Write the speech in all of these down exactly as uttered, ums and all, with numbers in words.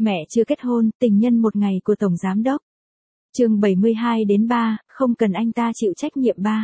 Mẹ chưa kết hôn, tình nhân một ngày của Tổng Giám đốc. Chương bảy mươi hai đến ba, không cần anh ta chịu trách nhiệm ba.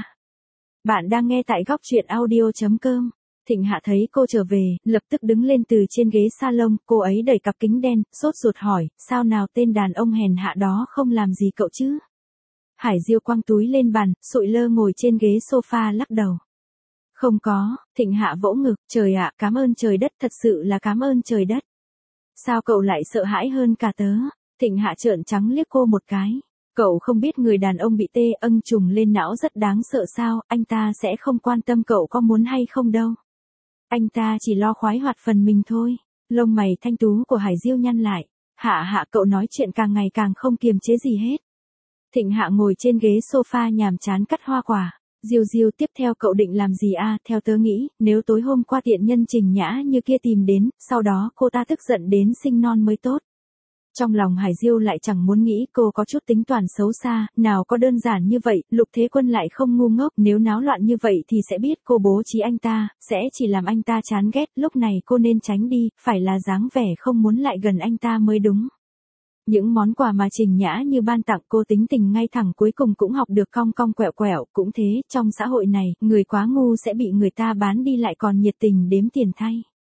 Bạn đang nghe tại góc truyện audio chấm com. Thịnh Hạ thấy cô trở về, lập tức đứng lên từ trên ghế salon, cô ấy đẩy cặp kính đen, sốt ruột hỏi, sao nào tên đàn ông hèn hạ đó không làm gì cậu chứ? Hải Diêu quăng túi lên bàn, sụi lơ ngồi trên ghế sofa lắc đầu. Không có, Thịnh Hạ vỗ ngực, trời ạ, cảm ơn trời đất, thật sự là cảm ơn trời đất. Sao cậu lại sợ hãi hơn cả tớ? Thịnh Hạ trợn trắng liếc cô một cái. Cậu không biết người đàn ông bị tê âng trùng lên não rất đáng sợ sao, anh ta sẽ không quan tâm cậu có muốn hay không đâu. Anh ta chỉ lo khoái hoạt phần mình thôi. Lông mày thanh tú của Hải Diêu nhăn lại. Hạ Hạ, cậu nói chuyện càng ngày càng không kiềm chế gì hết. Thịnh Hạ ngồi trên ghế sofa nhàm chán cắt hoa quả. Diêu Diêu, tiếp theo cậu định làm gì à? Theo tớ nghĩ, nếu tối hôm qua tiện nhân Trình Nhã như kia tìm đến, sau đó cô ta tức giận đến sinh non mới tốt. Trong lòng Hải Diêu lại chẳng muốn nghĩ, cô có chút tính toán xấu xa, nào có đơn giản như vậy, Lục Thế Quân lại không ngu ngốc, nếu náo loạn như vậy thì sẽ biết cô bố trí anh ta, sẽ chỉ làm anh ta chán ghét, lúc này cô nên tránh đi, phải là dáng vẻ không muốn lại gần anh ta mới đúng. Những món quà mà Trình Nhã như ban tặng cô tính tình ngay thẳng cuối cùng cũng học được cong cong quẹo quẹo, cũng thế, trong xã hội này, người quá ngu sẽ bị người ta bán đi lại còn nhiệt tình đếm tiền thay.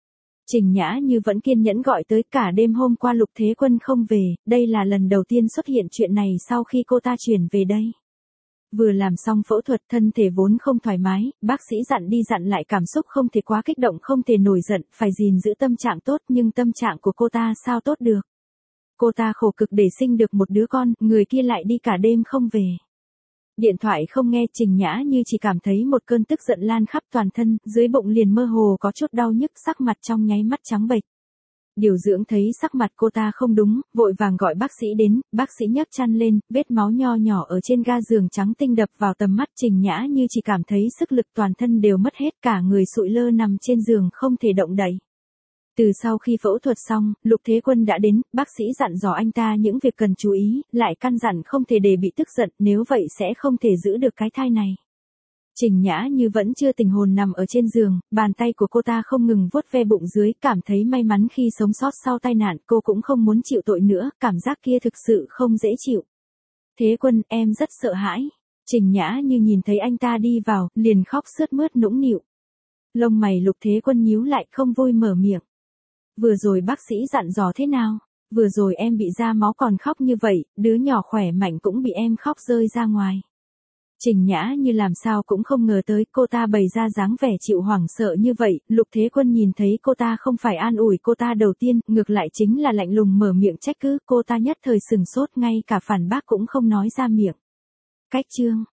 Trình Nhã như vẫn kiên nhẫn gọi tới cả đêm hôm qua Lục Thế Quân không về, đây là lần đầu tiên xuất hiện chuyện này sau khi cô ta chuyển về đây. Vừa làm xong phẫu thuật, thân thể vốn không thoải mái, bác sĩ dặn đi dặn lại cảm xúc không thể quá kích động, không thể nổi giận, phải gìn giữ tâm trạng tốt, nhưng tâm trạng của cô ta sao tốt được. Cô ta khổ cực để sinh được một đứa con, người kia lại đi cả đêm không về. Điện thoại không nghe, Trình Nhã như chỉ cảm thấy một cơn tức giận lan khắp toàn thân, dưới bụng liền mơ hồ có chút đau nhức, sắc mặt trong nháy mắt trắng bệch. Điều dưỡng thấy sắc mặt cô ta không đúng, vội vàng gọi bác sĩ đến, bác sĩ nhấc chăn lên, vết máu nho nhỏ ở trên ga giường trắng tinh đập vào tầm mắt, Trình Nhã như chỉ cảm thấy sức lực toàn thân đều mất hết, cả người sụi lơ nằm trên giường không thể động đậy. Từ sau khi phẫu thuật xong, Lục Thế Quân đã đến, bác sĩ dặn dò anh ta những việc cần chú ý, lại căn dặn không thể để bị tức giận, nếu vậy sẽ không thể giữ được cái thai này. Trình Nhã như vẫn chưa tỉnh hồn nằm ở trên giường, bàn tay của cô ta không ngừng vuốt ve bụng dưới, cảm thấy may mắn khi sống sót sau tai nạn, cô cũng không muốn chịu tội nữa, cảm giác kia thực sự không dễ chịu. Thế Quân, em rất sợ hãi. Trình Nhã như nhìn thấy anh ta đi vào, liền khóc sướt mướt nũng nịu. Lông mày Lục Thế Quân nhíu lại, không vui mở miệng. Vừa rồi bác sĩ dặn dò thế nào? Vừa rồi em bị ra máu còn khóc như vậy, đứa nhỏ khỏe mạnh cũng bị em khóc rơi ra ngoài. Trình Nhã như làm sao cũng không ngờ tới cô ta bày ra dáng vẻ chịu hoảng sợ như vậy, Lục Thế Quân nhìn thấy cô ta không phải an ủi cô ta đầu tiên, ngược lại chính là lạnh lùng mở miệng trách cứ, cô ta nhất thời sừng sốt, ngay cả phản bác cũng không nói ra miệng. Cách chương